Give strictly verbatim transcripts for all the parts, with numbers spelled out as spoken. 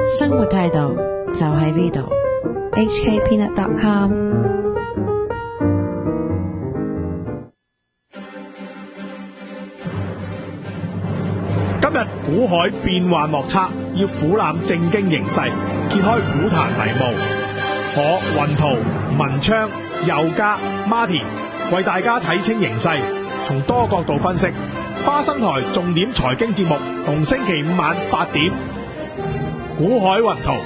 生活態度就喺呢度。 H K Peanut dot com。 今日股海變幻莫測，要俯瞰正經形勢，揭開股壇迷霧。我雲圖、文昌、佑嘉、Martin 為大家睇清形勢，從多角度分析。花生台重點財經節目，逢星期五晚八點，股海雲圖。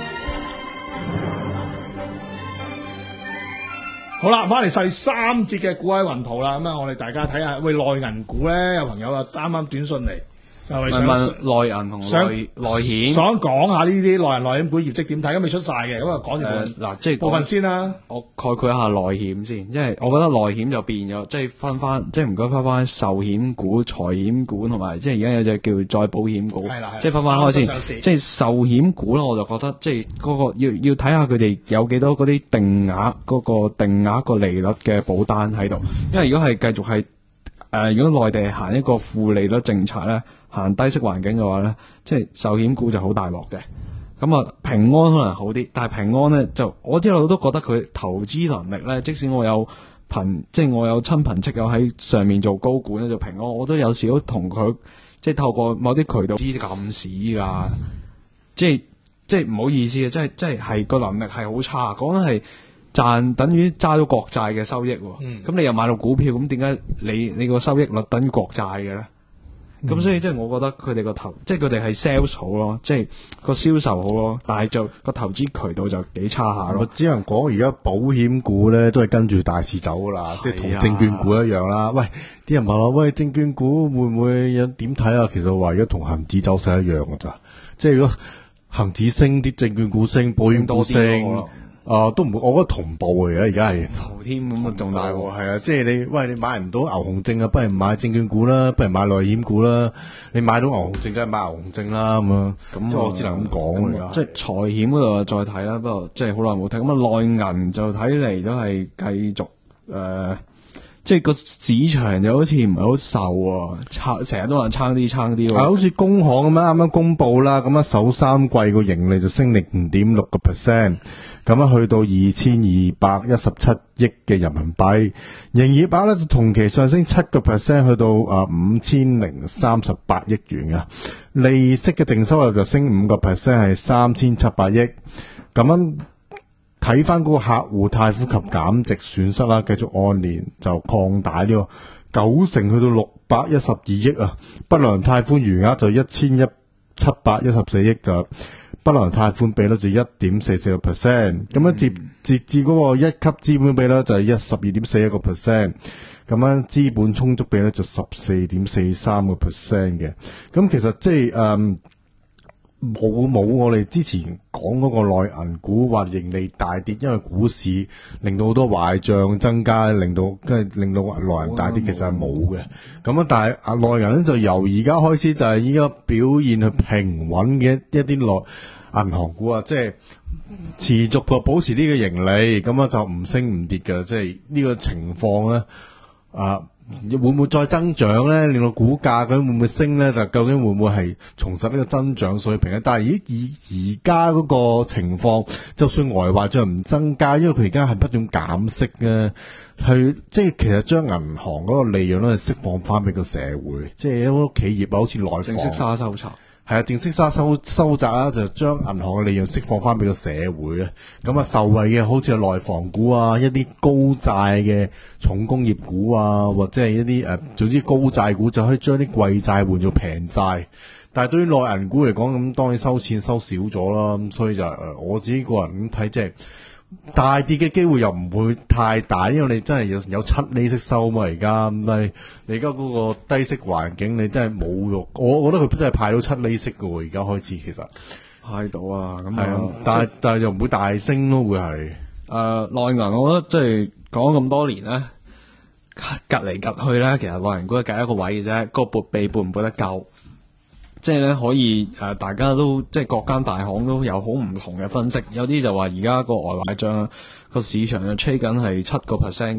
好啦，翻嚟第三節嘅股海雲圖啦。咁啊，我哋大家睇下，喂，內銀股咧，有朋友啊，啱啱短信嚟。係咪想問問內銀同內內險， 想講下呢啲內銀內險股業績點睇？咁未出晒嘅，咁啊講住部分嗱，即係部分先啦。 我概括一下內險先，即係我覺得內險就變咗，即係分翻，即係唔該分翻壽險股、財險股同埋，即係而家有隻叫再保險股，即係分翻開先。即係壽險股咧，我就覺得即係嗰個要要睇下佢哋有幾多嗰啲定額嗰個定額個利率嘅保單喺度，因為如果係繼續係誒、呃，如果內地行一個負利率政策咧。行低息環境嘅話咧，即係壽險股就好大鑊嘅。咁啊，平安可能好啲，但係平安咧就我一路都覺得佢投資能力咧，即使我有朋，即係我有親朋戚友喺上面做高管咧，做平安，我都有時都同佢即係透過某啲渠道知咁屎噶，即係即係唔好意思嘅，即係即係係個能力係好差，講緊係賺等於揸咗國債嘅收益。咁、嗯、你又買到股票，咁點解你你個收益率等於國債嘅咧？咁、嗯、所以即係我覺得佢哋個投，即係佢哋係 sales 好咯，即係個銷售好咯，但係就個投資渠道就幾差下咯。 我只能講而家保險股咧都係跟住大市走噶啦，即係同證券股一樣啦。喂，啲人問我，喂，證券股會唔會有點睇啊？其實我話而家同恒指走勢一樣噶咋，即係如果恒指升，啲證券股升，保險股升。啊、呃，都唔會，我覺得同步嘅而家係頭添咁啊，仲大喎， 係啊，即係你，喂，你買唔到牛熊證啊，不如買證券股啦，不如買內險股啦，你買到牛熊證，梗係買牛熊證啦，咁啊，咁即係我只能咁講而家。 即係財險嗰度再睇啦，不過即係好耐冇睇，咁啊內銀就睇嚟都係繼續誒。呃即係個市場就好似唔係好受啊，差成日都話差啲差啲。係好似工行咁樣啱啱公布啦，咁啊首三季個盈利就升零點六個 percent， 咁啊去到二千二百一十七億嘅人民幣，營業額咧就同期上升七個 percent， 去到啊五千零三十八億元啊，利息嘅淨收入就升五個 percent， 係三千七百億，咁樣。睇翻嗰個客戶貸款及減值損失啦，繼續按年就擴大呢個九成，去到六百一十二億啊！不良貸款餘額就一千一七百一十四億，就不良貸款比率就一點四四個 percent。咁樣截截至嗰個一級資本比率就係一十二點四一個 percent。咁樣資本充足比率就十四點四三個 percent 嘅。咁其實即係誒。冇冇我哋之前講嗰個內銀股話盈利大跌，因為股市令到好多壞賬增加，令到跟住令到內銀大跌，其實係冇嘅。咁啊，但係啊內銀咧就由而家開始就係依家表現去平穩嘅一啲內銀行股啊，即係持續個保持呢個盈利，咁啊就唔升唔跌嘅，即係呢個情況咧啊。會唔會再增長咧？令到股價咁會唔會升咧？就究竟會唔會係重拾呢個增長水平咧？但係以以而家嗰個情況，就算呆壞賬唔增加，因為佢而家係不斷減息嘅，去即係其實將銀行嗰個利潤咧釋放翻俾個社會，即係好多企業啊，好似內房正式沙收窄。 係啊，淨息沙收收窄啦，就將銀行嘅利潤釋放翻俾個社會咧。咁啊，受惠嘅好似係內房股啊，一啲高債嘅重工業股啊，或者係一啲誒、呃，總之高債股就可以將啲貴債換做平債。但係對於內銀股嚟講，咁當然收錢收少咗啦。咁所以就誒、呃，我自己個人咁睇，即係大跌嘅機會又唔會太大，因為你真係有有七厘息收嘛。而家咁你你而家嗰個低息環境，你真係冇用。我我覺得佢真係派到七厘息嘅。而家開始其實派到啊，咁係啊，但係但係又唔會大升咯，會係誒內銀。我覺得即係講咁多年咧，趌嚟趌去咧，其實內銀股係隔一個位嘅啫，個撥備撥唔撥得夠。即係咧可以誒、呃，大家都即係各間大行都有好唔同嘅分析，有啲就話而家個外壞賬個市場就吹緊係七個 percent 嘅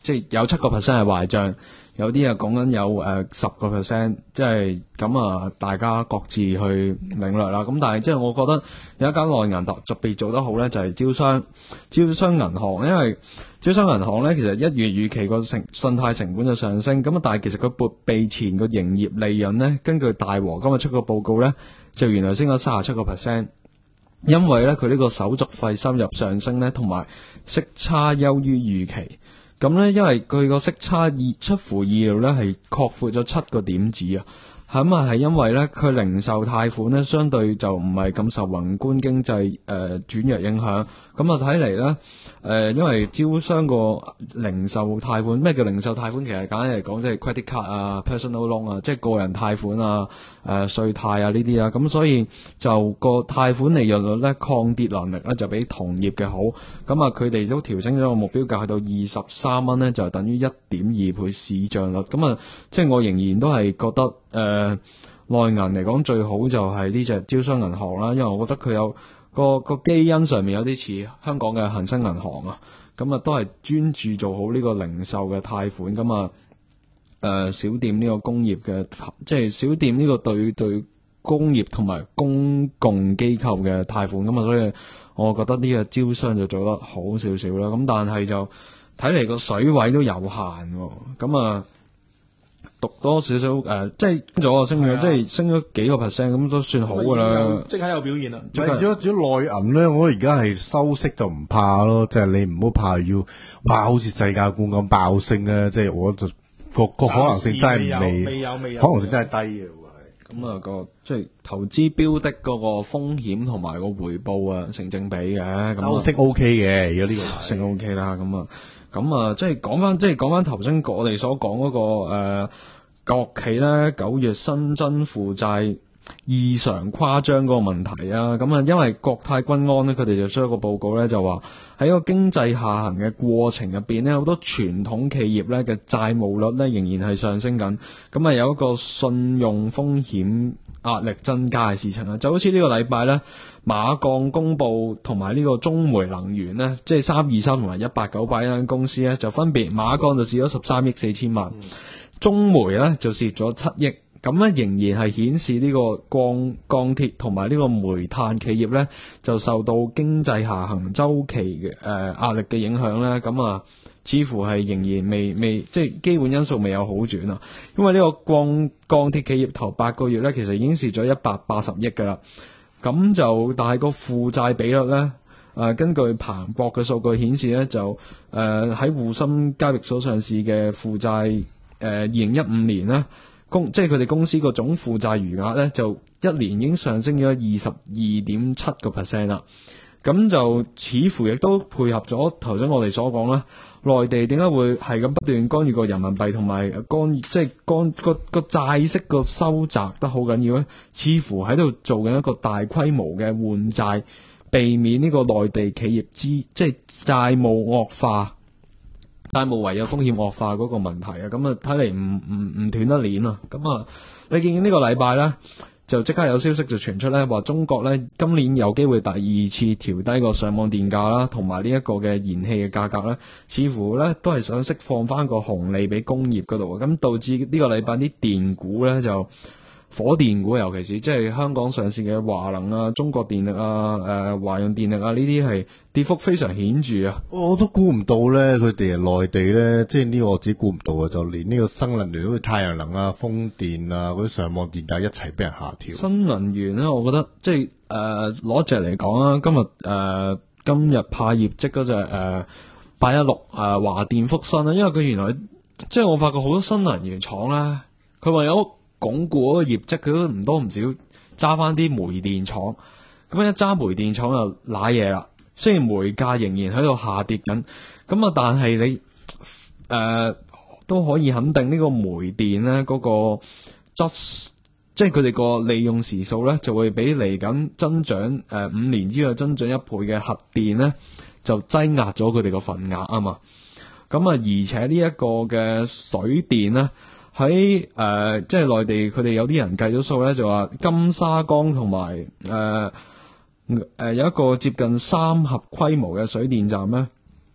即係有七個 percent 係壞賬，有啲啊講緊有誒十個 percent，即係咁啊，大家各自去領略啦。咁但係即係我覺得有一間內銀特特別做得好咧，就係、是、招商招商銀行，因為招商銀行咧其實一月預期個成信貸成本就上升，咁啊但係其實佢撥備前個營業利潤咧，根據大和今日出個報告咧，就原來升咗三十七個 percent。因為咧佢呢個手續費收入上升咧，同埋息差優於預期，咁咧因為佢個息差意出乎意料咧係擴闊咗七個點子啊，咁啊係因為咧佢零售貸款咧相對就唔係咁受宏觀經濟誒轉弱影響，咁啊睇嚟咧誒因為招商個零售貸款，咩叫零售貸款？其實簡單嚟講即係 credit card 啊、personal loan 啊，即係個人貸款啊、誒稅貸啊呢啲啊，咁所以就個貸款利潤率咧抗跌能力咧就比同業嘅好，咁啊佢哋都調升咗個目標價去到二十三蚊咧，就等於一點二倍市賬率，咁啊即係我仍然都係覺得誒。呃內銀嚟講最好就係呢隻招商銀行啦，因為我覺得佢有個個基因上面有啲似香港嘅恒生銀行啊，咁啊都係專注做好呢個零售嘅貸款，咁啊誒小店呢個工業嘅，即係小店呢個對對工業同埋公共機構嘅貸款，咁啊所以我覺得呢個招商就做得好少少啦，咁但係就睇嚟個水位都有限，咁啊。讀多少少誒，即係咗升咗，即係升咗幾個 percent，咁都算好噶啦。 即刻有表現啦。 如果如果內銀咧，我而家係收息就唔怕咯，即係你唔好怕要哇，好似世界股咁爆升咧，即係我就個個可能性真係未， 未有未有， 可能性真係低嘅。 咁啊個即係投資標的嗰個風險同埋個回報啊成正比嘅， 收息 OK 嘅，而家呢個收息 OK 啦，咁啊。咁啊，即係講翻，即係講翻頭先我哋所講嗰、那個誒、呃、國企咧九月新增負債異常誇張嗰個問題啊，咁啊，因為國泰君安咧，佢哋就出一個報告咧，就話喺個經濟下行嘅過程入邊咧，好多傳統企業咧嘅債務率咧仍然係上升緊，咁啊有一個信用風險壓力增加嘅事情啊，就好似呢個禮拜咧，馬鋼公布同埋呢個中煤能源咧，即係三二三同埋一八九八呢間公司咧，就分別馬鋼就蝕咗十三億四千萬，嗯、中煤咧就蝕咗七億，咁咧仍然係顯示呢個鋼鋼鐵同埋呢個煤炭企業咧，就受到經濟下行周期嘅誒壓力嘅影響咧，咁啊。似乎係仍然未未即係基本因素未有好轉啊，因為呢個鋼鋼鐵企業頭八個月咧，其實已經蝕咗一百八十億噶啦，咁就但係個負債比率咧，誒、呃、根據彭博嘅數據顯示咧，就誒喺滬深交易所上市嘅負債，誒二零一五年咧，公即係佢哋公司個總負債餘額咧，就一年已經上升咗二十二點七個 percent 啦，咁就似乎亦都配合咗頭先我哋所講啦。內地點解會係咁不斷干預個人民幣同埋干即係干個個債息個收窄得好緊要咧？似乎喺度做緊一個大規模嘅換債，避免呢個內地企業資即係債務惡化、債務違約風險惡化嗰個問題啊！咁啊睇嚟唔唔唔斷得鏈啊！咁啊，你見呢個禮拜咧？就即刻有消息就傳出咧，話中國咧今年有機會第二次調低個上網電價啦，同埋呢一個嘅燃氣嘅價格咧，似乎咧都係想釋放翻個紅利俾工業嗰度，咁導致呢個禮拜啲電股咧就火電股，尤其是即係香港上市嘅華能啊、中國電力啊、誒、呃、華潤電力啊呢啲係跌幅非常顯著啊！ 我都估唔到咧，佢哋內地咧，即係呢個我自己估唔到啊！就連呢個新能源，好似太陽能啊、風電啊嗰啲上網電價一齊俾人下調。新能源咧，我覺得即係誒攞隻嚟講啊，今日誒、呃、今日派業績嗰隻誒八一六誒華電福新啊，因為佢原來即係我發覺好多新能源廠咧，佢話有鞏固嗰個業績，佢都唔多唔少揸翻啲煤電廠，咁一揸煤電廠就瀨嘢啦。雖然煤價仍然喺度下跌緊，咁啊，但係你誒、呃、都可以肯定呢個煤電咧嗰個質，即係佢哋個利用時數咧，就會比嚟緊增長誒、呃、五年之內增長一倍嘅核電咧，就擠壓咗佢哋個份額啊嘛。咁啊，而且呢一個嘅水電咧。喺誒、呃，即係內地，佢哋有啲人計咗數咧，就話金沙江同埋誒誒有一個接近三核規模嘅水電站咧，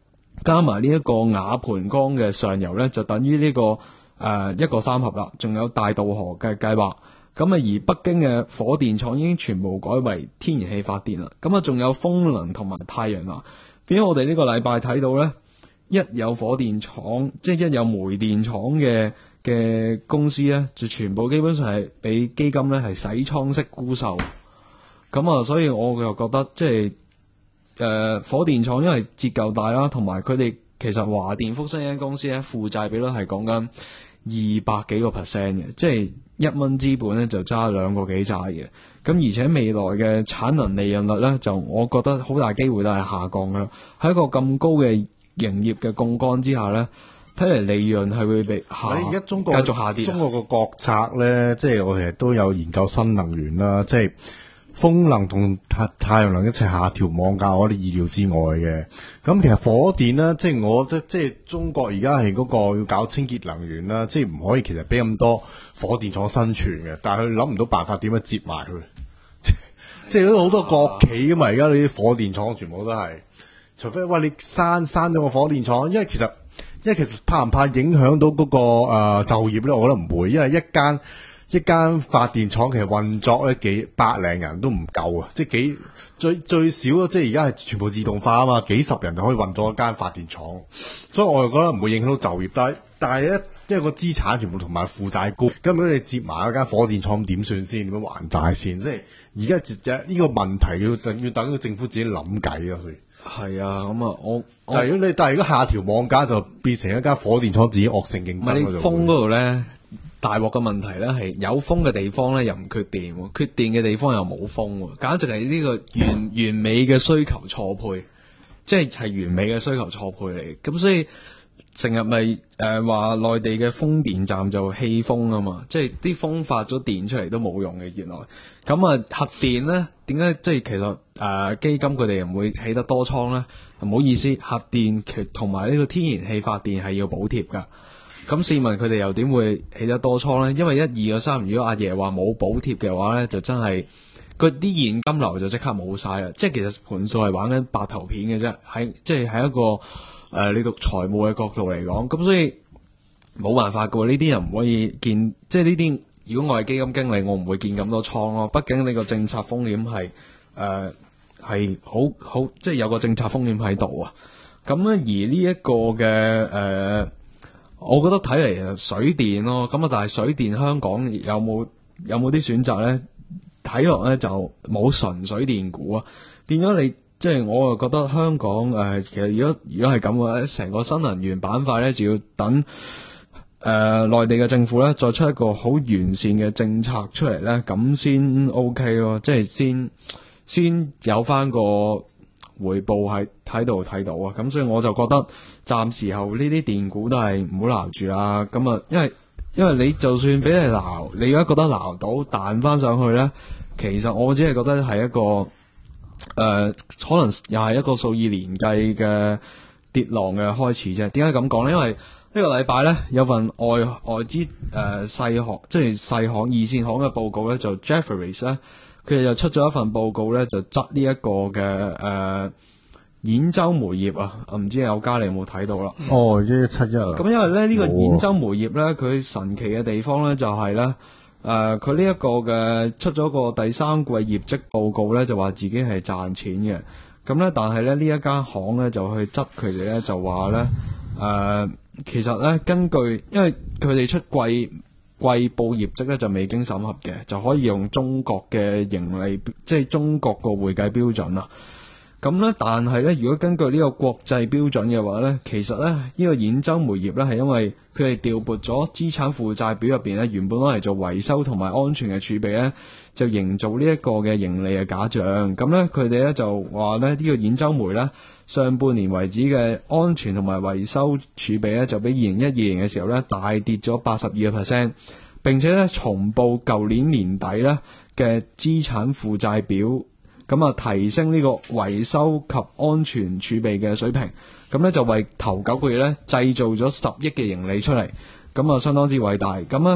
加埋呢一個瓦盤江嘅上游呢，就等於呢、這個誒、呃、一個三合啦，仲有大渡河嘅計劃。咁啊，而北京嘅火電廠已經全部改為天然氣發電啦。咁啊，仲有風能同埋太陽能。變咗我哋呢個禮拜睇到呢，一有火電廠，即係一有煤電廠嘅嘅公司呢，就全部基本上係俾基金呢係洗倉式沽售。咁啊，所以我又覺得即係誒、呃、火電廠因為折舊大啦，同埋佢哋其實華電福新呢間公司呢，負債比率係講緊二百幾個 percent 嘅，即係一蚊資本呢就揸兩個幾債嘅。咁而且未來嘅產能利潤率呢，就我覺得好大機會都係下降㗎。喺一個咁高嘅營業嘅槓桿之下呢，睇嚟利潤係會被下而家中國繼續下跌。 中國個國策呢，即係我哋都有研究新能源啦，即係風能同太太陽能一齊下調網價，我哋意料之外嘅。咁其實火電呢，即係我即即係中國而家係嗰個要搞清潔能源啦，即係唔可以其實俾咁多火電廠生存嘅，但係佢諗唔到辦法點樣接埋佢。即係都好多國企噶嘛，而家你啲火電廠全部都係，除非喂你閂閂咗個火電廠，因為其實因為其實怕唔怕影響到嗰、那個誒、呃、就業咧？我覺得唔會，因為一間一間發電廠其實運作咧幾百零人都唔夠啊，即係幾最最少即係而家係全部自動化啊嘛，幾十人就可以運作一間發電廠，所以我又覺得唔會影響到就業，但係但係咧。因為個資產全部同埋負債高，咁如果你接埋一間火電廠點算先？點樣還債先？即係而家呢個問題要等要等個政府自己諗計啊！佢係啊，咁啊，我但係如果你但係如果下調網價，就變成一間火電廠自己惡性競爭。 你風嗰度咧，大鑊嘅問題咧係有風嘅地方咧又唔缺電，缺電嘅地方又冇風，簡直係呢個完完美嘅需求錯配，即係係完美嘅需求錯配嚟。咁所以。成日咪誒話內地嘅風電站就棄風啊嘛，即係啲風發咗電出嚟都冇用嘅原來。咁啊核電呢？點解即係其實誒、呃、基金佢哋唔會起得多倉呢？唔好意思，核電其同埋呢個天然氣發電係要補貼噶。咁試問佢哋又點會起得多倉呢？因為一二個三，如果阿爺話冇補貼嘅話呢，就真係佢啲現金流就即刻冇晒啦。即係其實盤數係玩緊白頭片嘅啫，喺即係喺一個。誒、呃，你讀財務嘅角度嚟講，咁所以冇辦法噶喎，呢啲人唔可以見，即係呢啲。如果我係基金經理，我唔會見咁多倉咯。畢竟你個政策風險係誒係好好，即係有個政策風險喺度啊。咁咧，而呢一個嘅誒、呃，我覺得睇嚟水電咯。咁啊，但係水電香港有冇有冇啲選擇咧？睇落咧就冇純水電股啊，變咗你。即係我又覺得香港誒、呃，其實如果如果係咁嘅話，成個新能源板塊咧，就要等誒內、呃、地嘅政府咧，再出一個好完善嘅政策出嚟咧，咁先 OK 咯。即係先先有翻個回報喺喺度睇到啊。咁所以我就覺得暫時候呢啲電股都係唔好撈住啦。咁啊，因為因為你就算俾你撈，你而家覺得撈到彈翻上去咧，其實我只係覺得係一個。誒、呃，可能又係一個數以年計嘅跌浪嘅開始啫。點解咁講呢？因為呢個禮拜呢，有份外外資誒細行，即係細行二線行嘅報告呢，就 Jefferies 呢，佢哋就出咗一份報告呢，就執呢一個嘅誒、呃、兗州煤業啊，唔知有家你有冇睇到啦？ 哦，一一七一啊。咁因為咧呢、呢個兗州煤業呢，佢神奇嘅地方呢，就係呢。誒，佢呢一個嘅出咗個第三季業績報告咧，就話自己係賺錢嘅。咁咧，但係咧呢一間行咧就去質佢哋咧，就話咧誒，其實咧根據，因為佢哋出季季報業績咧就未經審核嘅，就可以用中國嘅盈利，即係中國個會計標準啊。咁咧，但係咧，如果根據呢個國際標準嘅話咧，其實咧呢、呢個兗州煤業咧係因為佢哋調撥咗資產負債表入邊咧，原本攞嚟做維修同埋安全嘅儲備咧，就營造呢一個嘅盈利嘅假象。咁咧，佢哋咧就話咧呢、呢個兗州煤咧上半年為止嘅安全同埋維修儲備咧，就比二零一二年嘅時候咧大跌咗八十二個 percent， 並且咧重報舊年年底咧嘅資產負債表。咁啊，提升呢個維修及安全儲備嘅水平，咁咧就為頭九個月咧製造咗十億嘅盈利出嚟，咁啊相當之偉大。咁啊，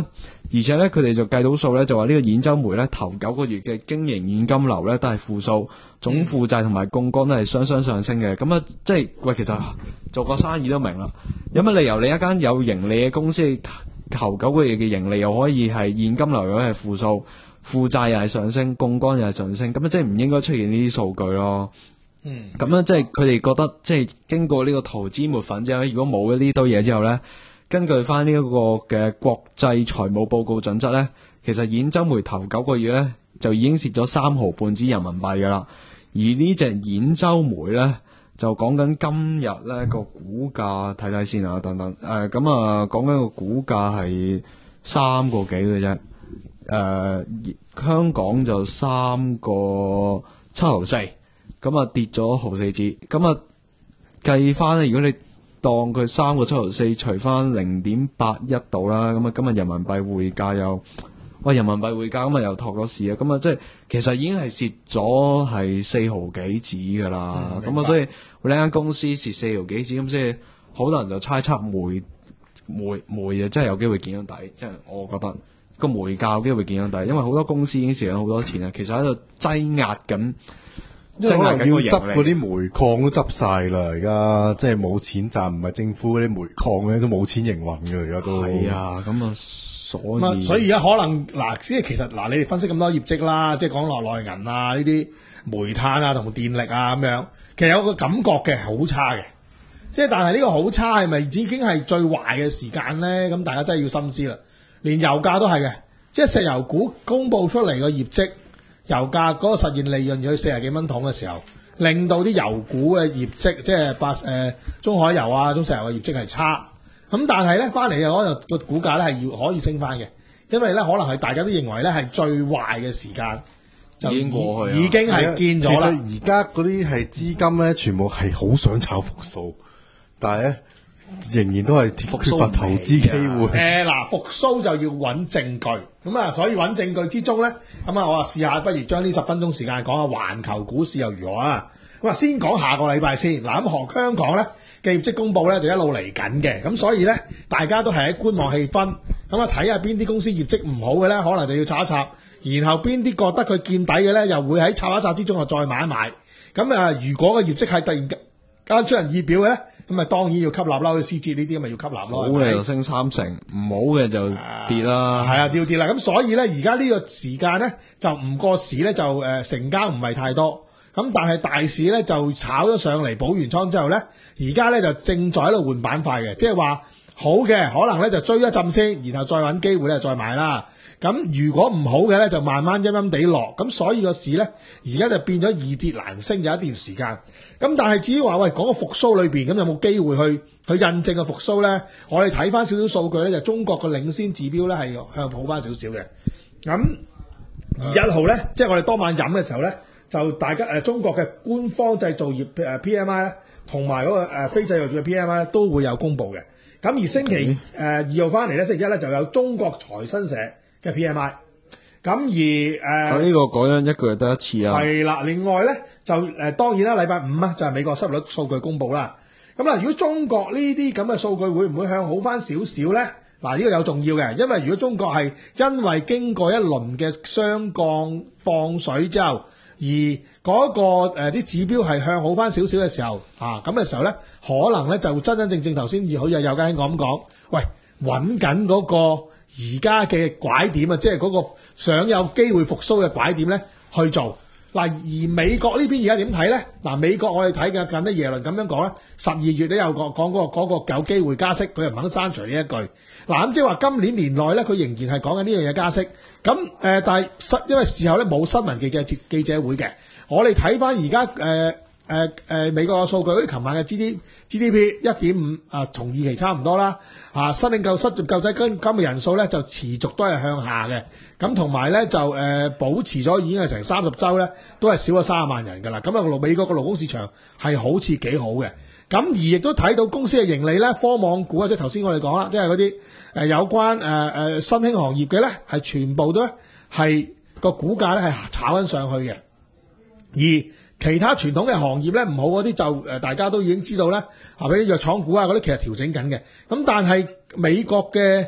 而且咧佢哋就計到數咧，就話呢個兗州煤咧頭九個月嘅經營現金流咧都係負數，總負債同埋槓桿都係雙雙上升嘅。咁啊，即係喂，其實做個生意都明啦，有乜理由你一間有盈利嘅公司頭九個月嘅盈利又可以係現金流又係負數，負債又係上升，槓桿又係上升，咁啊即係唔應該出現呢啲數據咯。嗯，咁樣即係佢哋覺得，即係經過呢個投資抹粉之後，如果冇咗呢堆嘢之後咧，根據翻呢一個嘅國際財務報告準則咧，其實兗州煤頭九個月咧就已經蝕咗三毫半紙人民幣噶啦。而呢隻兗州煤咧就講緊今日咧個股價睇睇先啊，等等誒，咁啊講緊個股價係三個幾嘅啫，誒、呃、香港就三個七毫四。咁啊跌咗毫四紙，咁啊計翻咧，如果你當佢三個七毫四除翻零點八一度啦，咁啊今日人民幣匯價又，喂人民幣匯價咁啊又托咗市啊，咁啊即係其實已經係蝕咗係四毫幾紙噶啦，咁啊、嗯、所以呢間公司蝕四毫幾紙，咁所以好多人就猜測煤煤煤啊真係有機會見到底，即係我覺得個煤價有機會見到底，因為好多公司已經蝕咗好多錢啊，其實喺度擠壓緊。 即係可能要執嗰啲煤礦都執晒啦，而家即係冇錢賺，唔係政府嗰啲煤礦咧都冇錢營運嘅，而家都係啊，咁啊，所以所以而家可能嗱，即係其實嗱，你哋分析咁多業績啦，即係講落內銀啊呢啲煤炭啊同電力啊咁樣，其實有個感覺嘅好差嘅，即係但係呢個好差係咪已經係最壞嘅時間咧？咁大家真係要深思啦。連油價都係嘅，即係石油股公佈出嚟個業績。油價嗰個實現利潤要四十幾蚊桶嘅時候，令到啲油股嘅業績，即係八誒中海油啊、中石油嘅業績係差。咁但係咧翻嚟嘅可能個股價咧係要可以升翻嘅，因為咧可能係大家都認為咧係最壞嘅時間就已經過去，已經係見咗啦。 其實而家嗰啲係資金咧，全部係好想炒復甦，但係咧仍然都係缺乏投資機會。誒嗱，復甦就要揾證據。咁啊，所以揾證據之中咧，咁啊，我話試下，不如將呢十分鐘時間講下環球股市又如何啊？咁啊，先講下個禮拜先。嗱，咁韓香港咧嘅業績公佈咧就一路嚟緊嘅，咁所以咧大家都係喺觀望氣氛。咁啊，睇下邊啲公司業績唔好嘅咧，可能就要插一插；然後邊啲覺得佢見底嘅咧，又會喺插一插之中啊再買一買。咁啊，如果個業績係突然間出人意表嘅咧，咁啊當然要吸納啦，好似思捷呢啲咁咪要吸納咯。 好嘅就升三成，唔好嘅就跌啦。 係啊，要跌啦。咁所以咧，而家呢個時間咧就唔過市咧就誒、呃、成交唔係太多。咁但係大市咧就炒咗上嚟，補完倉之後咧，而家咧就正在喺度換板塊嘅，即係話好嘅可能咧就追一陣先，然後再揾機會咧再買啦。咁如果唔好嘅咧，就慢慢陰陰地落。咁所以個市咧而家就變咗易跌難升，有一段時間。咁但係至於話喂講個復甦裏邊，咁有冇機會去去印證個復甦咧？我哋睇翻少少數據咧，就中國嘅領先指標咧係向好翻少少嘅。咁而一號咧，嗯、即係我哋當晚飲嘅時候咧，就大家誒、呃、中國嘅官方製造業誒 P M I 咧，同埋嗰個誒非製造業嘅 P M I 咧都會有公佈嘅。咁而星期誒二號翻嚟咧，星期一咧就有中國財新社嘅 P M I， 咁而誒，呢、呃、 個講緊一個月得一次啊。 係啦，另外咧就誒、呃、當然啦，禮拜五啊就係、是、美國失業率數據公佈啦。咁啊，如果中國呢啲咁嘅數據會唔會向好翻少少咧？嗱，呢個有重要嘅，因為如果中國係因為經過一輪嘅雙降放水之後，而嗰、那個誒啲、呃、指標係向好翻少少嘅時候，啊咁嘅時候咧，可能咧就真真正正頭先好似有家兄咁講，喂揾緊嗰個。而家嘅拐點啊，即係嗰個想有機會復甦嘅拐點咧，去做嗱。而美國呢邊而家點睇咧？嗱，美國我哋睇嘅近啲耶倫咁樣講咧，十二月都有講講嗰個嗰個有機會加息，佢又唔肯刪除呢一句。嗱，咁即係話今年年內咧，佢仍然係講緊呢樣嘢加息。咁誒、呃，但係因為事後咧冇新聞記者記者會嘅，我哋睇翻而家誒。誒誒、呃，美國嘅數據，好似琴晚嘅 G D G D P 一點五啊，同預期差唔多啦。啊，申領救失業救濟金金嘅人數咧就持續都係向下嘅。咁同埋咧就誒、呃、保持咗已經係成三十週咧，都係少咗三十萬人㗎啦。咁啊，美國嘅勞工市場係好似幾好嘅。咁而亦都睇到公司嘅盈利咧，科網股啊，即係頭先我哋講啦，即係嗰啲誒有關誒誒、呃、新興行業嘅咧，係全部都係個股價咧係炒緊上去嘅，而其他傳統嘅行業咧唔好嗰啲就誒大家都已經知道啦，係咪啲藥廠股啊嗰啲其實調整緊嘅。咁但係美國嘅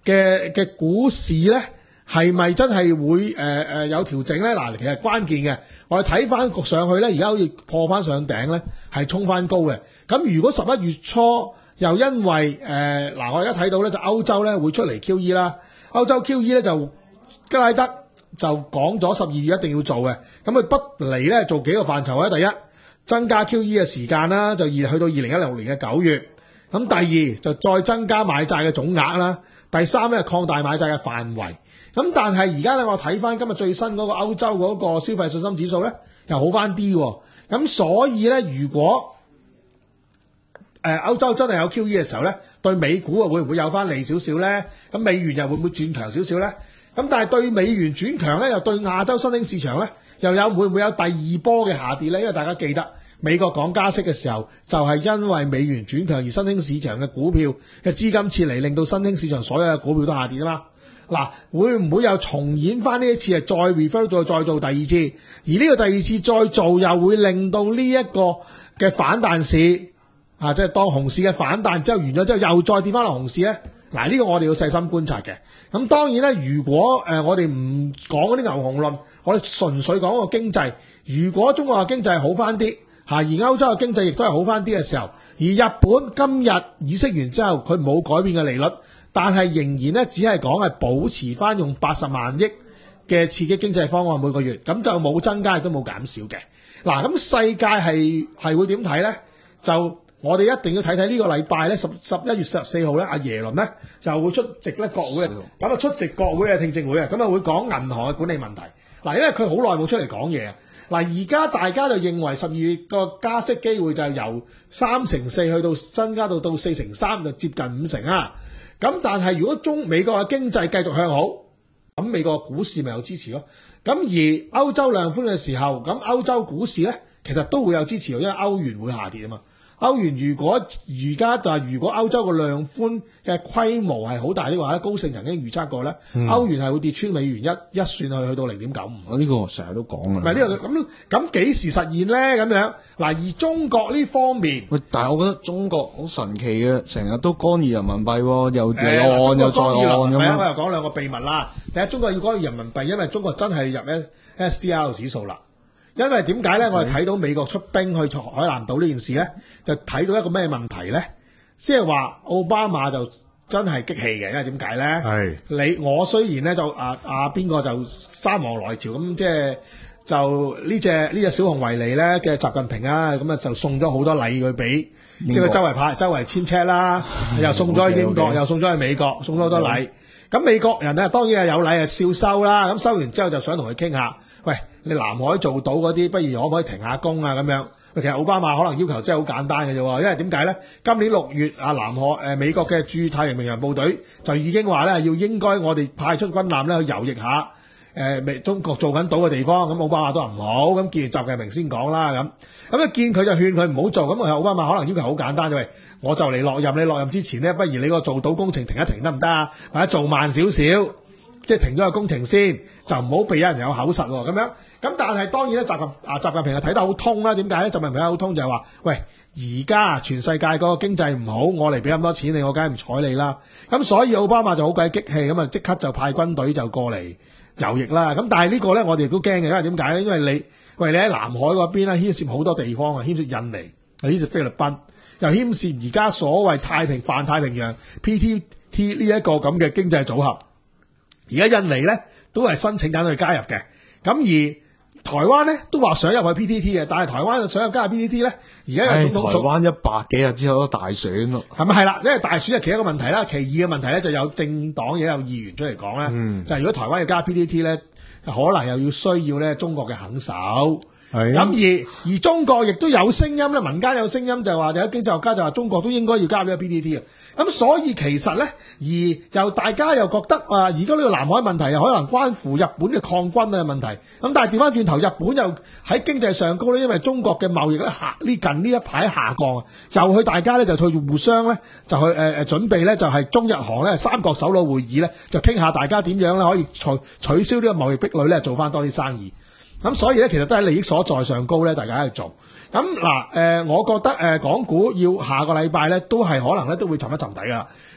嘅嘅股市咧，係咪真係會誒誒、呃、有調整咧？嗱，其實關鍵嘅，我哋睇翻焗上去咧，而家好似破翻上頂咧，係衝翻高嘅。咁如果十一月初又因為誒嗱、呃，我而家睇到咧就歐洲咧會出嚟 Q E 啦，歐洲 Q E 咧就吉拉德就講咗十二月一定要做嘅，咁佢不嚟咧做幾個範疇咧？第一，增加 Q E 嘅時間啦，就二去到二零一六年嘅九月。咁第二就再增加買債嘅總額啦。第三咧擴大買債嘅範圍。咁但係而家咧我睇翻今日最新嗰個歐洲嗰個消費信心指數咧又好翻啲喎。咁所以咧如果誒歐洲真係有 Q E 嘅時候咧，對美股啊會唔會有翻利少少咧？咁美元又會唔會轉強少少咧？咁但係對美元轉強咧，又對亞洲新興市場咧，又有會唔會有第二波嘅下跌咧？因為大家記得美國講加息嘅時候，就係因為美元轉強而新興市場嘅股票嘅資金撤離，令到新興市場所有嘅股票都下跌啊嘛。嗱，會唔會又重演翻呢一次係再 refer 再再做第二次？而呢個第二次再做又會令到呢一個嘅反彈市啊，即係當熊市嘅反彈之後完咗之後，又再跌翻落熊市咧？嗱，呢個我哋要細心觀察嘅。咁當然咧，如果誒、呃、我哋唔講嗰啲牛熊論，我哋純粹講個經濟。如果中國嘅經濟好翻啲，嚇而歐洲嘅經濟亦都係好翻啲嘅時候，而日本今日議息完之後，佢冇改變嘅利率，但係仍然咧只係講係保持翻用八十萬億嘅刺激經濟方案每個月，咁就冇增加亦都冇減少嘅。嗱，咁世界係係會點睇咧？就我哋一定要睇睇呢個禮拜咧，十十一月十四號咧，阿耶倫咧就會出席咧國會，咁啊出席國會嘅聽證會啊，咁啊會講銀行嘅管理問題。嗱，因為佢好耐冇出嚟講嘢啊。嗱，而家大家就認為十二月個加息機會就由三成四去到增加到到四成三，就接近五成啊。咁但係如果中美國嘅經濟繼續向好，咁美國股市咪有支持咯。咁而歐洲量寬嘅時候，咁歐洲股市咧其實都會有支持，因為歐元會下跌啊嘛。歐元如果而家就係如果歐洲個量寬嘅規模係好大的話咧，高盛曾經預測過咧，嗯、歐元係會跌穿美元一一算去去到零點九五。我呢個我成日都講㗎。唔係呢個咁咁幾時實現咧？咁樣嗱，而中國呢方面，喂，但係我覺得中國好神奇嘅，成日都干預人民幣喎，又離岸又再岸咁樣。我又講兩個秘密啦。第一，中國要干預人民幣，因為中國真係入 S D R 指數啦。因為點解咧？我哋睇到美國出兵去海南島呢件事咧，就睇到一個咩問題咧？即係話奧巴馬就真係激氣嘅，因為點解咧？係你我雖然咧就啊啊邊個就山王來朝咁，即係就呢隻呢隻小熊維尼咧嘅習近平啊，咁啊就送咗好多禮佢俾，即係佢周圍派周圍簽 check 啦，又送咗去英國， okay, okay. 又送咗去美國，送咗好多禮。咁、okay. 美國人咧當然係有禮係笑收啦，咁收完之後就想同佢傾下，喂。你南海做到嗰啲，不如可唔可以停下工啊？咁樣，其實奧巴馬可能要求真係好簡單嘅啫，因為點解咧？今年六月啊，南海誒、呃、美國嘅駐太平洋部隊就已經話咧，要應該我哋派出軍艦咧去遊弋下誒、呃、中國做緊島嘅地方，咁奧巴馬都話唔好，咁見習近平先講啦，咁咁一見佢就勸佢唔好做，咁奧巴馬可能要求好簡單啫，喂，我就嚟落任，你落任之前咧，不如你個做島工程停一停得唔得啊？或者做慢少少，即係停咗個工程先，就唔好俾有人有口實喎，咁樣。咁但係當然咧，習近啊習近平係睇得好通啦。點解咧？習近平睇得好通就係話，喂，而家全世界嗰個經濟唔好，我嚟俾咁多錢你，我梗係唔睬你啦。咁所以奧巴馬就好鬼激氣，咁啊即刻就派軍隊就過嚟遊弋啦。咁但係呢個咧，我哋亦都驚嘅，因為點解咧？因為你喂你喺南海嗰邊咧，牽涉好多地方啊，牽涉印尼，又牽涉菲律賓，又牽涉而家所謂太平泛太平洋 P T T 呢一個咁嘅經濟組合。而家印尼咧都係申請緊去加入嘅，咁而台灣咧都話想入去 P T T 嘅，但係台灣想入加入 P T T 咧，而家有總統台灣一百幾日之後都大選咯，係咪係啦？因為大選係其一個問題啦，其二嘅問題咧就有政黨也有議員出嚟講咧，嗯、就係如果台灣要加 P T T 咧，可能又要需要咧中國嘅肯手。咁而而中國亦都有聲音咧，民間有聲音就係話有經濟學家就話中國都應該要加入呢個 P T T 嘅。咁所以其實咧，而又大家又覺得啊，而家呢個南海問題又可能關乎日本嘅抗軍嘅問題。咁但係調翻轉頭，日本又喺經濟上高咧，因為中國嘅貿易咧下呢近呢一排下降啊，又去大家咧就去互相咧就去誒誒、呃、準備咧就係中日韓咧三國首腦會議咧就傾下大家點樣咧可以取取消呢個貿易壁壘咧做翻多啲生意。咁所以咧，其實都係利益所在上高咧，大家去做。咁嗱，誒、呃，我覺得誒、呃，港股要下個禮拜咧，都係可能咧都會沉一沉底噶啦。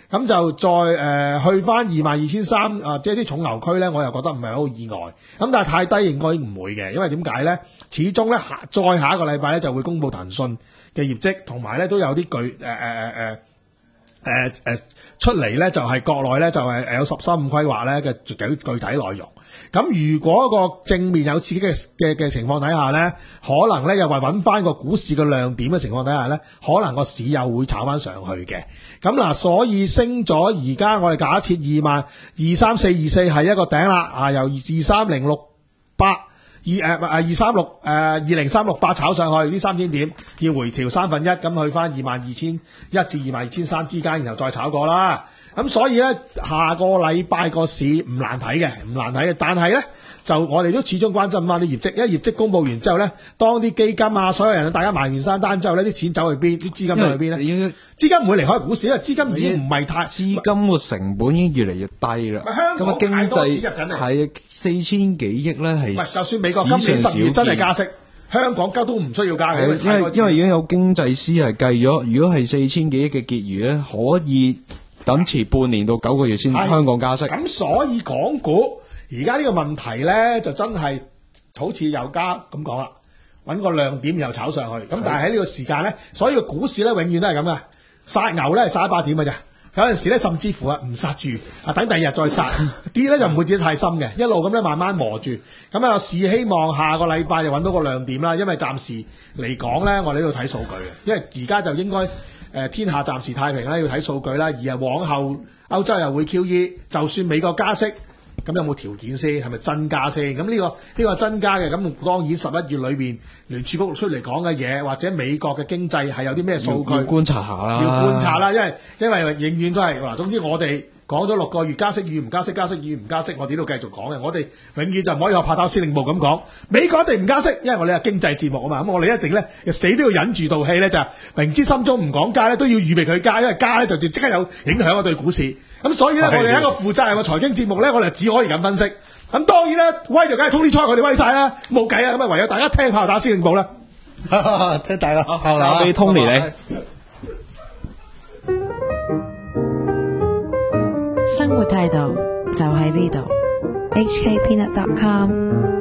咁就再誒、呃、去翻二萬二千三啊，即係啲重牛區咧，我又覺得唔係好意外。咁但係太低應該唔會嘅，因為點解咧？始終咧下再下一個禮拜咧就會公布騰訊嘅業績，同埋咧都有啲具誒誒誒誒誒誒出嚟咧，就係、是、國內咧就係、是、有十三五規劃咧嘅具具體內容。咁如果個正面有刺激嘅嘅嘅情況底下咧，可能咧又話揾翻個股市嘅亮點嘅情況底下咧，可能個市又會炒翻上去嘅。咁嗱，所以升咗，而家我哋假設二萬二三四二四係一個頂啦，啊由二三零六八二誒二三六誒二零三六八炒上去呢三千點，要回調三分一，咁去翻二萬二千一至二萬二千三之間，然後再炒過啦。咁所以咧，下個禮拜個市唔難睇嘅，唔難睇嘅。但係咧，就我哋都始終關心翻啲業績，因為業績公佈完之後咧，當啲基金啊，所有人大家埋完山單之後咧，啲錢走去邊？啲資金走去邊咧？資金唔會離開股市，因為資金已經唔係太資金個成本已經越嚟越低啦。 香港太多錢入緊嚟， 係四千幾億咧，係就算美國今年十月真係加息，香港都唔需要加嘅， 因為因為已經有經濟師係計咗，如果係四千幾億嘅結餘咧，可以等遲半年到九個月先香港加息。 咁所以港股而家呢個問題咧，就真係好似有加咁講啦，揾個亮點然後炒上去。咁但係喺呢個時間咧，所以個股市咧永遠都係咁嘅，殺牛咧係殺一百點嘅啫。有陣時咧甚至乎啊唔殺住，啊等第二日再殺，跌咧就唔會跌得太深嘅，一路咁咧慢慢磨住。咁啊是希望下個禮拜就揾到個亮點啦。因為暫時嚟講咧，我哋都要睇數據嘅，因為而家就應該。誒天下暫時太平啦，要睇數據啦。而係往後歐洲又會 Q E， 就算美國加息，咁有冇條件先？係咪真加先？咁呢、呢個呢、呢個真加嘅，咁當然十一月裏邊聯儲局出嚟講嘅嘢，或者美國嘅經濟係有啲咩數據要觀察下啦， 要觀察啦。因為因為永遠都係嗱，總之我哋講咗六個月加息與唔加息，加息與唔加息，我哋都繼續講嘅。我哋永遠就唔可以學拍打司令部咁講，美國一定唔加息，因為我哋係經濟節目啊嘛。咁我哋一定咧死都要忍住道氣咧，就係明知心中唔講加咧，都要預備佢加，因為加咧就即刻有影響啊對股市。咁所以咧，我哋一個負責任嘅財經節目咧，我哋只可以咁分析。咁當然咧，威就梗係 Tony Choi 我哋威晒啦，冇計啊。咁啊，唯有大家聽炮打司令部啦， 聽大啦， 交俾 Tony 你。 生活態度就喺呢度。 H K Peanut dot com